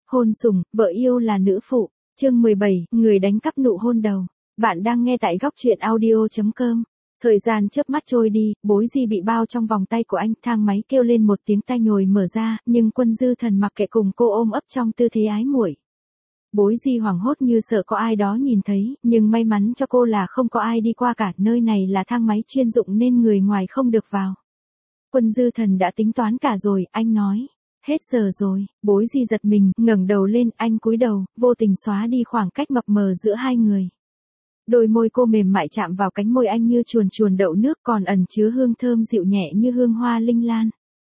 Hôn sủng, vợ yêu là nữ phụ. Chương 17, người đánh cắp nụ hôn đầu. Bạn đang nghe tại góc truyện audio.com. Thời gian chớp mắt trôi đi, Bối Di bị bao trong vòng tay của anh, thang máy kêu lên một tiếng, tay nhồi mở ra, nhưng Quân Dư Thần mặc kệ cùng cô ôm ấp trong tư thế ái muội. Bối Di hoảng hốt như sợ có ai đó nhìn thấy, nhưng may mắn cho cô là không có ai đi qua cả, nơi này là thang máy chuyên dụng nên người ngoài không được vào. Quân Dư Thần đã tính toán cả rồi, anh nói. Hết giờ rồi. Bối Di giật mình, ngẩng đầu lên, anh cúi đầu, vô tình xóa đi khoảng cách mập mờ giữa hai người. Đôi môi cô mềm mại chạm vào cánh môi anh như chuồn chuồn đậu nước, còn ẩn chứa hương thơm dịu nhẹ như hương hoa linh lan.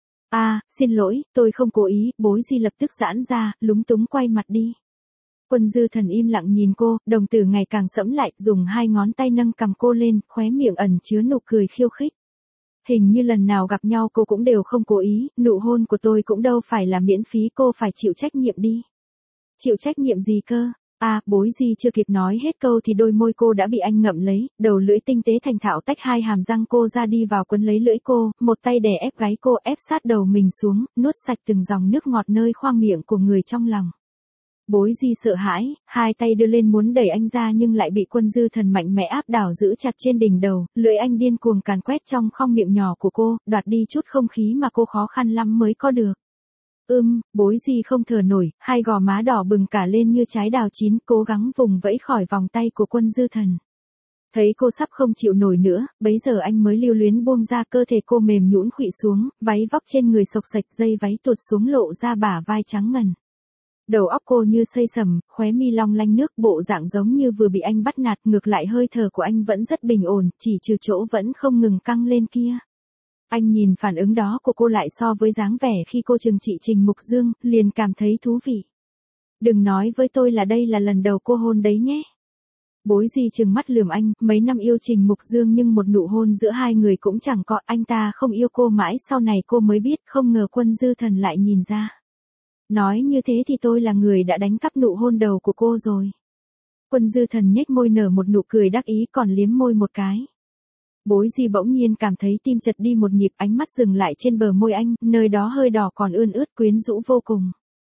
Xin lỗi, tôi không cố ý. Bối Di lập tức giãn ra, lúng túng quay mặt đi. Quân Dư Thần im lặng nhìn cô, đồng tử ngày càng sẫm lại, dùng hai ngón tay nâng cằm cô lên, khóe miệng ẩn chứa nụ cười khiêu khích. Hình như lần nào gặp nhau cô cũng đều không cố ý, nụ hôn của tôi cũng đâu phải là miễn phí, cô phải chịu trách nhiệm đi. Chịu trách nhiệm gì cơ? Bối Di chưa kịp nói hết câu thì đôi môi cô đã bị anh ngậm lấy, đầu lưỡi tinh tế thành thạo tách hai hàm răng cô ra, đi vào quấn lấy lưỡi cô, một tay đè ép gáy cô, ép sát đầu mình xuống, nuốt sạch từng dòng nước ngọt nơi khoang miệng của người trong lòng. Bối Di sợ hãi, hai tay đưa lên muốn đẩy anh ra nhưng lại bị Quân Dư Thần mạnh mẽ áp đảo giữ chặt trên đỉnh đầu, lưỡi anh điên cuồng càn quét trong khoang miệng nhỏ của cô, đoạt đi chút không khí mà cô khó khăn lắm mới có được. Bối Di không thở nổi, hai gò má đỏ bừng cả lên như trái đào chín, cố gắng vùng vẫy khỏi vòng tay của Quân Dư Thần. Thấy cô sắp không chịu nổi nữa, bấy giờ anh mới lưu luyến buông ra, cơ thể cô mềm nhũn khuỵu xuống, váy vóc trên người xộc xệch, dây váy tuột xuống lộ ra bả vai trắng ngần. Đầu óc cô như xây sầm, khóe mi long lanh nước, bộ dạng giống như vừa bị anh bắt nạt, ngược lại hơi thở của anh vẫn rất bình ổn, chỉ trừ chỗ vẫn không ngừng căng lên kia. Anh nhìn phản ứng đó của cô lại so với dáng vẻ khi cô chừng trị Trình Mục Dương, liền cảm thấy thú vị. Đừng nói với tôi là đây là lần đầu cô hôn đấy nhé. Bối Di trừng mắt lườm anh, mấy năm yêu Trình Mục Dương nhưng một nụ hôn giữa hai người cũng chẳng có, anh ta không yêu cô mãi sau này cô mới biết, không ngờ Quân Dư Thần lại nhìn ra. Nói như thế thì tôi là người đã đánh cắp nụ hôn đầu của cô rồi. Quân Dư Thần nhếch môi nở một nụ cười đắc ý còn liếm môi một cái. Bối Di bỗng nhiên cảm thấy tim chật đi một nhịp, ánh mắt dừng lại trên bờ môi anh, nơi đó hơi đỏ còn ươn ướt quyến rũ vô cùng.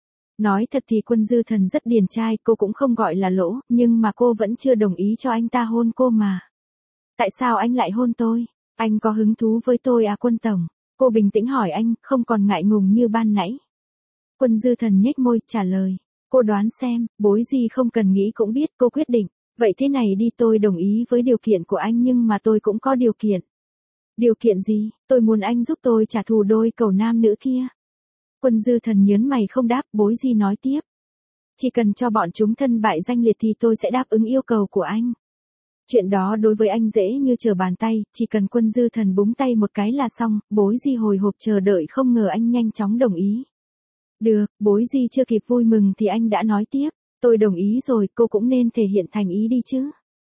Nói thật thì Quân Dư Thần rất điển trai, cô cũng không gọi là lỗ, nhưng mà cô vẫn chưa đồng ý cho anh ta hôn cô mà. Tại sao anh lại hôn tôi? Anh có hứng thú với tôi Quân Tổng? Cô bình tĩnh hỏi anh, không còn ngại ngùng như ban nãy. Quân Dư Thần nhếch môi, trả lời. Cô đoán xem. Bối Di không cần nghĩ cũng biết, cô quyết định. Vậy thế này đi, tôi đồng ý với điều kiện của anh nhưng mà tôi cũng có điều kiện. Điều kiện gì? Tôi muốn anh giúp tôi trả thù đôi cầu nam nữ kia. Quân Dư Thần nhớn mày không đáp. Bối Di nói tiếp. Chỉ cần cho bọn chúng thân bại danh liệt thì tôi sẽ đáp ứng yêu cầu của anh. Chuyện đó đối với anh dễ như trở bàn tay, chỉ cần Quân Dư Thần búng tay một cái là xong. Bối Di hồi hộp chờ đợi, không ngờ anh nhanh chóng đồng ý. Được. Bối Di chưa kịp vui mừng thì anh đã nói tiếp. Tôi đồng ý rồi, cô cũng nên thể hiện thành ý đi chứ.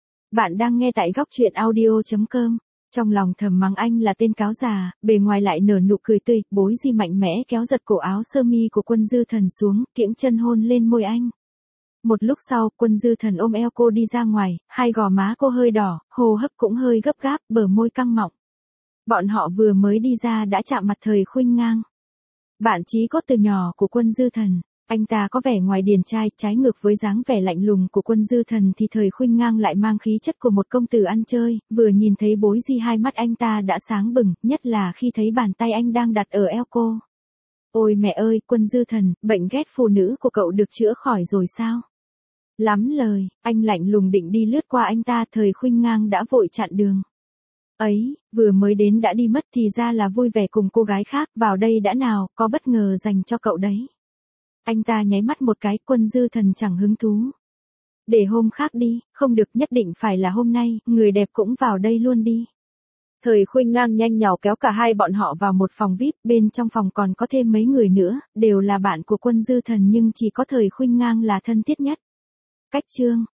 Bạn đang nghe tại góc truyện audio.com. Trong lòng thầm mắng anh là tên cáo già, bề ngoài lại nở nụ cười tươi. Bối Di mạnh mẽ kéo giật cổ áo sơ mi của Quân Dư Thần xuống, kiễng chân hôn lên môi anh. Một lúc sau, Quân Dư Thần ôm eo cô đi ra ngoài, hai gò má cô hơi đỏ, hô hấp cũng hơi gấp gáp, bờ môi căng mọng. Bọn họ vừa mới đi ra đã chạm mặt Thời Khuynh Ngang. Bạn chí cốt từ nhỏ của Quân Dư Thần. Anh ta có vẻ ngoài điển trai, trái ngược với dáng vẻ lạnh lùng của Quân Dư Thần thì Thời Khuynh Ngang lại mang khí chất của một công tử ăn chơi, vừa nhìn thấy Bối Di hai mắt anh ta đã sáng bừng, nhất là khi thấy bàn tay anh đang đặt ở eo cô. Ôi mẹ ơi, Quân Dư Thần, bệnh ghét phụ nữ của cậu được chữa khỏi rồi sao? Lắm lời, anh lạnh lùng định đi lướt qua anh ta, Thời Khuynh Ngang đã vội chặn đường. Ấy, vừa mới đến đã đi mất thì ra là vui vẻ cùng cô gái khác, vào đây đã nào, có bất ngờ dành cho cậu đấy. Anh ta nháy mắt một cái, Quân Dư Thần chẳng hứng thú. Để hôm khác đi, không được, nhất định phải là hôm nay, người đẹp cũng vào đây luôn đi. Thời Khuynh Ngang nhanh nhảu kéo cả hai bọn họ vào một phòng VIP, bên trong phòng còn có thêm mấy người nữa, đều là bạn của Quân Dư Thần nhưng chỉ có Thời Khuynh Ngang là thân thiết nhất. Cách chương.